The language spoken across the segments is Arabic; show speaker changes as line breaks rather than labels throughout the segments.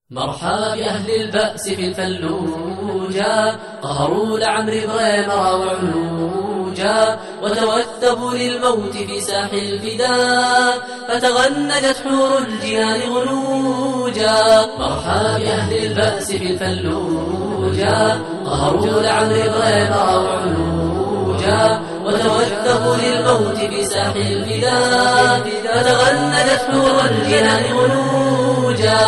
مرحبا بأهل البأس في الفلوجة، قهروا لعمرو بغيمرة وعلوجة، وتوثبوا للموت في ساح الفداء، فتغنجت حور الجنان غنوجا. مرحبا بأهل البأس في الفلوجة، قهروا لعمرو بغيمرة وعلوجة، وتوثبوا للموت في ساح الفداء، فتغنجت حور الجنان غنوجا.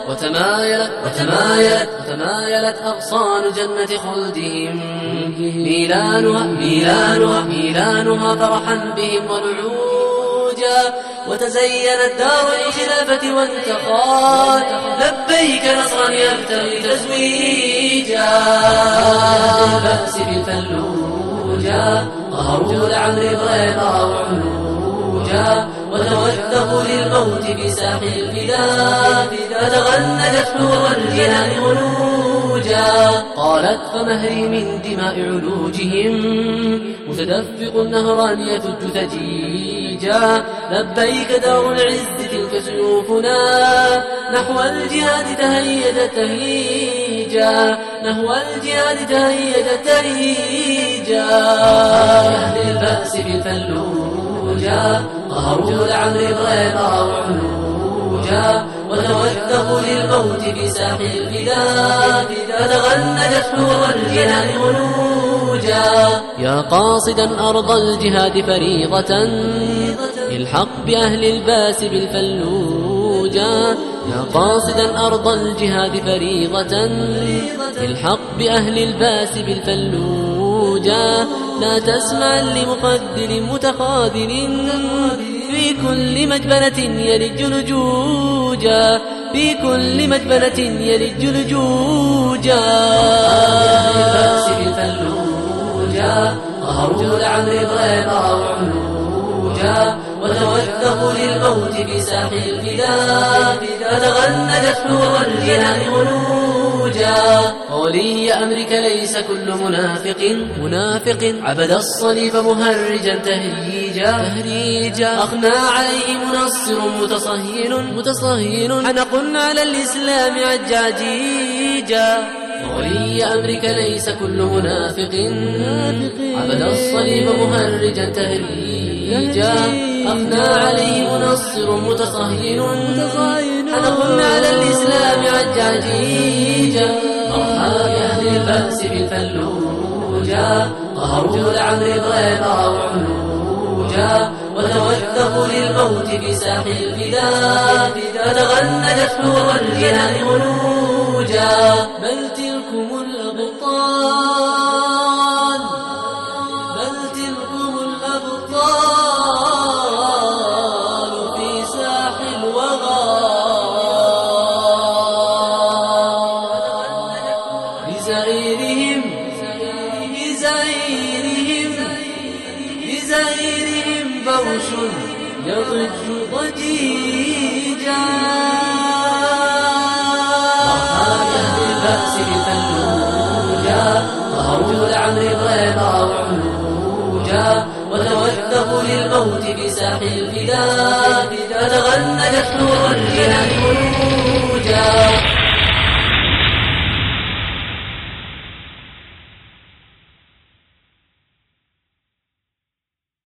وتمايلت أغصان جنة خلدهم، ميلانها فرحا بهم ونعوجا، وتزينت دار الخلافة وانتقال لبيك نصرا يبتغي تزويجا. البأس بالفلوجا، قهروا لعمرو بغيمرة وعلوجا، وتوثقوا للموت في ساح الفداء، فتغنجت حور الجنان غنوجا. قالت فمهري من دماء علوجهم، متدفق نهرا يثج ثجيجا، لبيك دار العز تلك سيوفنا، نحو الجهاد تهيجت تهيجا، نحو الجهاد تهيجت تهيجا. أهل البأس بالفلوجا، قهروا لعمرو بغيمرة وعلوجا، وتوثقوا للموت في ساح الفداء، فتغنجت حور الجنان غنوجا. يا قاصدا أرض الجهاد فريضة، الحق بأهل الباس بالفلوجا. يا قاصدا أرض الجهاد فريضة، الحق بأهل الباس بالفلوجا. لا تسمع لمقدر متخاذل، في كل مجبلة يلج لجوجا، في كل مجبلة يلج لجوجا. البأس بالفلوجا، قهروا لعمرو بغيمرة وعلوجا، وتوثقوا للموت في ساح الفداء، فتغنجت حور الجنان غنوجا. ولي أمرك ليس كل منافق عبد الصليب مهرجا تهريجا، أغنى عليه منصر متصهين حنق على الإسلام عجاجيجا. ولي أمرك ليس كل منافق عبد الصليب مهرجا تهريجا، أغنى عليه منصر متصهين حنق على الإسلام عجاجيجا. مرحبا بأهل البأس بالفلوجا، قهروا لعمرو بغيمرة وعلوجا، وتوثقوا للموت في ساح الفداء، فتغنجت حور الجنان غنوجا. بل تلكم الأبطال، بل تلكم الأبطال في ساح الوغى، بزعيرهم بوش يضج ضجيجا. مرحبا بأهل البأس بالفلوجا، قهروا لعمرو بغيمرة وعلوجا، وتوثقوا للموت في ساح الفداء، فتغنجت حور الجنان غنوجا.